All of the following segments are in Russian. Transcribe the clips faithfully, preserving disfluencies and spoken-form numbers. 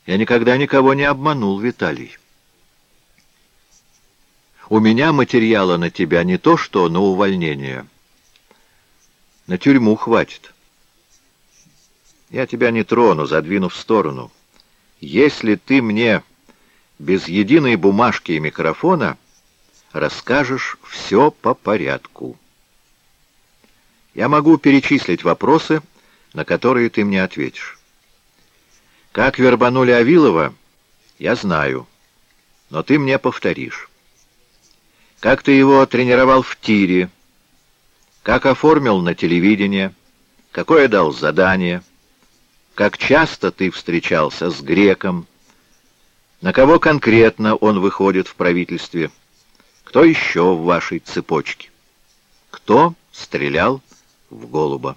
Я никогда никого не обманул, Виталий. У меня материала на тебя не то что на увольнение. На тюрьму хватит. Я тебя не трону, задвину в сторону. Если ты мне без единой бумажки и микрофона расскажешь все по порядку. Я могу перечислить вопросы, на которые ты мне ответишь. Как вербанули Авилова, я знаю, но ты мне повторишь. Как ты его тренировал в тире, как оформил на телевидение, какое дал задание, как часто ты встречался с Греком, на кого конкретно он выходит в правительстве, кто еще в вашей цепочке, кто стрелял в голуба.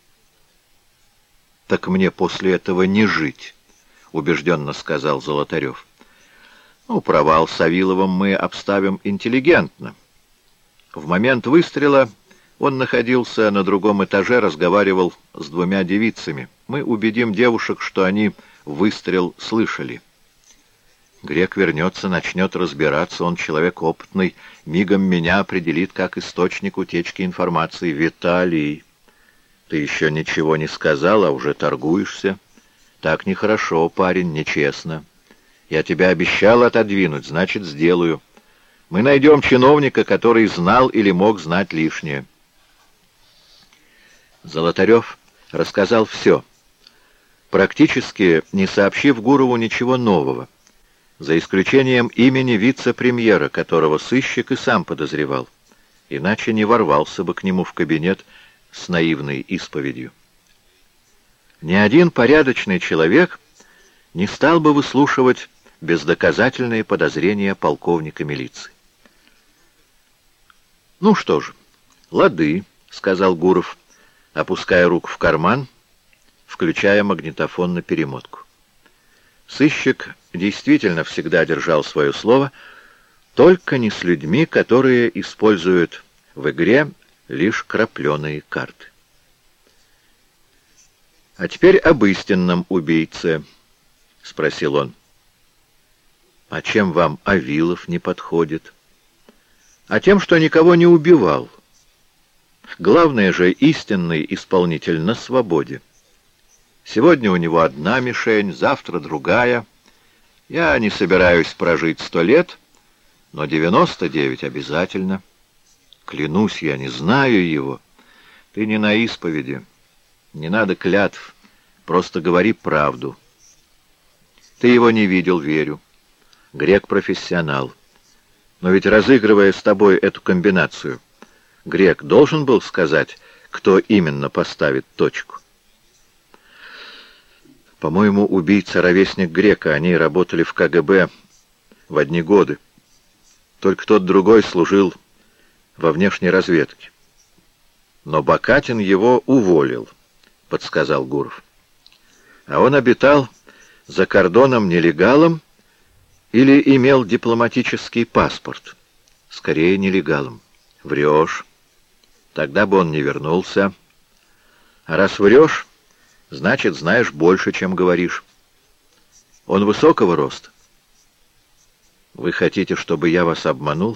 «Так мне после этого не жить», — убежденно сказал Золотарев. «Ну, провал с Авиловым мы обставим интеллигентно. В момент выстрела он находился на другом этаже, разговаривал с двумя девицами. Мы убедим девушек, что они выстрел слышали. Грек вернется, начнет разбираться, он человек опытный, мигом меня определит как источник утечки информации. Виталий, ты еще ничего не сказал, а уже торгуешься. Так нехорошо, парень, нечестно. Я тебя обещал отодвинуть, значит, сделаю. Мы найдем чиновника, который знал или мог знать лишнее». Золотарев рассказал все, практически не сообщив Гурову ничего нового, за исключением имени вице-премьера, которого сыщик и сам подозревал, иначе не ворвался бы к нему в кабинет с наивной исповедью. Ни один порядочный человек не стал бы выслушивать бездоказательные подозрения полковника милиции. «Ну что ж, лады», — сказал Гуров, опуская руку в карман, включая магнитофон на перемотку. Сыщик действительно всегда держал свое слово, только не с людьми, которые используют в игре лишь крапленые карты. «А теперь об истинном убийце», — спросил он. «А чем вам Авилов не подходит?» «А тем, что никого не убивал. Главное же, истинный исполнитель на свободе. Сегодня у него одна мишень, завтра другая. Я не собираюсь прожить сто лет, но девяносто девять обязательно. Клянусь, я не знаю его. Ты не на исповеди. Не надо клятв, просто говори правду. Ты его не видел, верю. Грек профессионал. Но ведь, разыгрывая с тобой эту комбинацию, Грек должен был сказать, кто именно поставит точку. По-моему, убийца — ровесник Грека. Они работали в ка гэ бэ в одни годы. Только тот другой служил во внешней разведке. Но Бакатин его уволил, — подсказал Гуров. А он обитал за кордоном нелегалом или имел дипломатический паспорт? Скорее, нелегалом. Врешь. Тогда бы он не вернулся. А раз врешь, значит, знаешь больше, чем говоришь. Он высокого роста. Вы хотите, чтобы я вас обманул?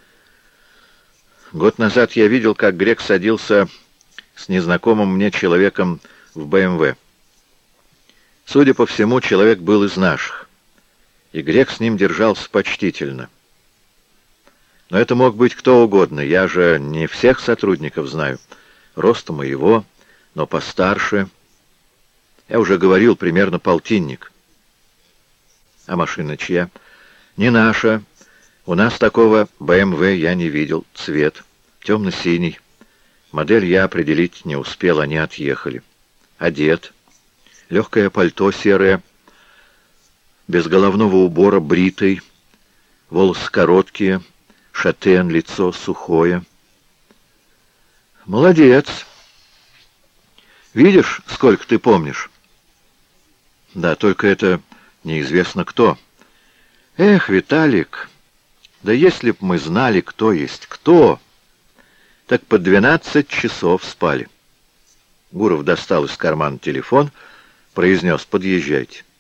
Год назад я видел, как Грек садился с незнакомым мне человеком в бэ эм вэ. Судя по всему, человек был из наших, и Грек с ним держался почтительно. Но это мог быть кто угодно, я же не всех сотрудников знаю. Роста моего, но постарше. Я уже говорил, примерно полтинник. А машина чья? Не наша. У нас такого бэ эм вэ я не видел. Цвет темно-синий. Модель я определить не успел, они отъехали. Одет. Легкое пальто серое. Без головного убора, бритый. Волосы короткие. Шатен, лицо сухое. Молодец. Видишь, сколько ты помнишь? Да, только это неизвестно кто. Эх, Виталик, да если б мы знали, кто есть кто, так по двенадцать часов спали. Гуров достал из кармана телефон, произнес: «Подъезжайте».